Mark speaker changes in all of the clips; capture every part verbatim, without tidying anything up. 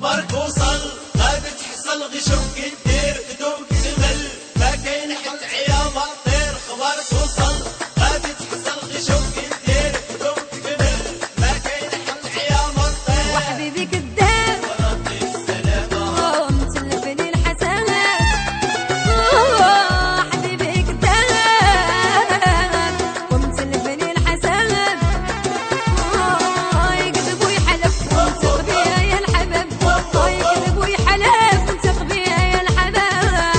Speaker 1: خبرك وصل غادي تحصل غي شوف كي دير بدون تمل ما كاين حتى عياما طير خبرك وصل غادي تحصل غي شوف كي دير بدون تمل ما كاين حتى عياما طير
Speaker 2: وحبيبي كداب
Speaker 1: وربي السلامة
Speaker 2: ومتلفني الحسنات حبيبي كداب ومتلفني الحسنات يكذب ويحلف وانتق بيا يا الحباب يكذب ويحلف وانتق بيا يا الحباب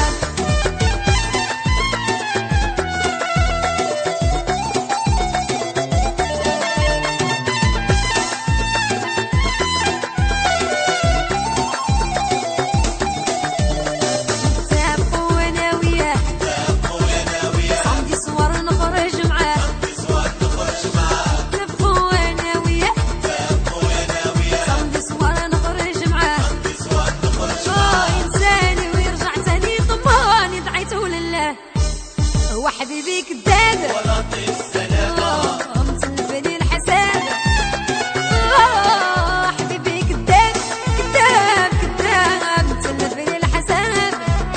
Speaker 2: نتفقوا وانا وياه صمدي صور نخرج معاه نتفقوا وانا وياه صمدي صور نخرج معاه ينساني ويرجع تاني طماني دعيته لله هو حبيبي كداب
Speaker 1: وربي السلامة
Speaker 2: متلفني الحساب حبيبي كداب كداب كداب متلفني الحساب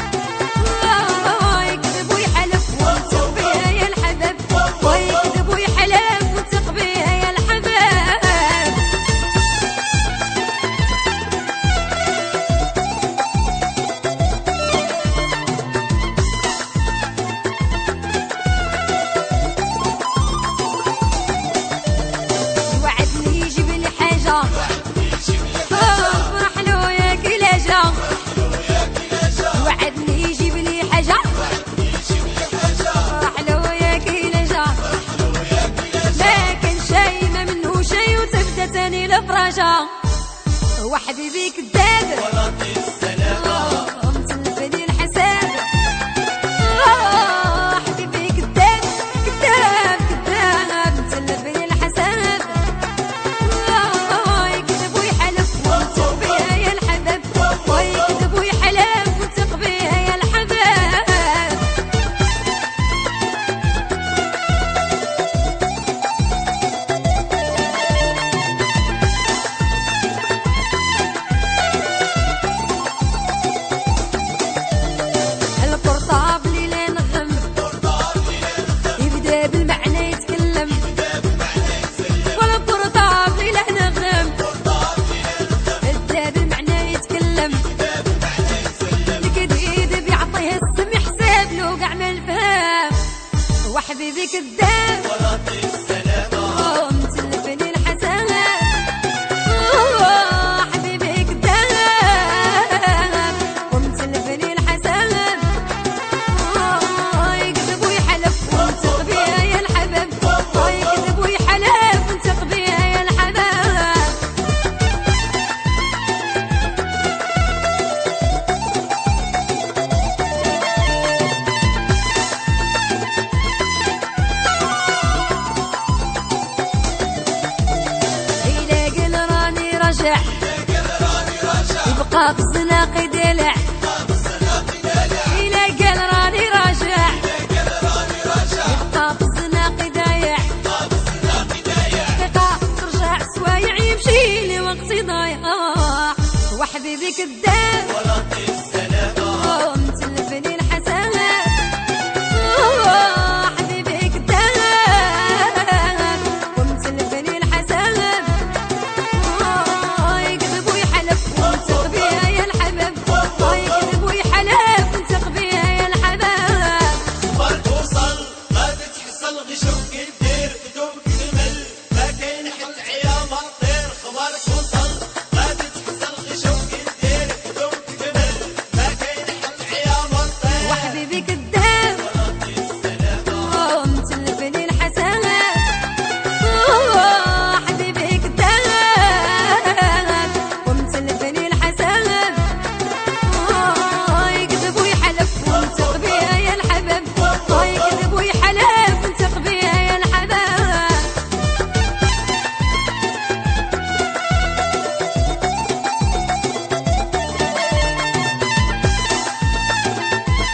Speaker 2: يكذب ويحلف وانتق بيا يا الحباب ويكذب ويحلف وانتق بيا يا الحباب وعدني يجيب لي حاجة فرح له يا كلاجة وعدني يجيب لي حاجة فرح له يا كلاجة ما كان شي ما منه شي وتبدا تاني الفراجة هو حبيبي كداب
Speaker 1: وربي السلامة
Speaker 2: متلفني الحساب حبيبي كداب كداب كداب متلفني الحساب يكذب ويحلف وانتق بيا يا الحباب ويكذب ويحلف وانتق بيا يا الحباب البورطابل لا نغم يبدا بالمعنى يتكلم والبورطابل لا نغم يبدا بالمعنى يتكلم الجديد بيعطيه السم يحسب له كاع ما الفهم وحبيبي كداب
Speaker 1: وربي السلامة
Speaker 2: متلفني الحسنات حبيبي كداب ومتلفني الحسنات يكذب ويحلف وانتق بيا يا الحباب يكذب ويحلف وانتق بيا يا الحباب إلا قال راني راجع يبقى في الزناق دلع إلا قال راني راجع يبقى في الزناق دايع دقيقة ترجع سوايع يمشي لي وقتي ضايع وحبيبي كداب
Speaker 1: وربي السلامة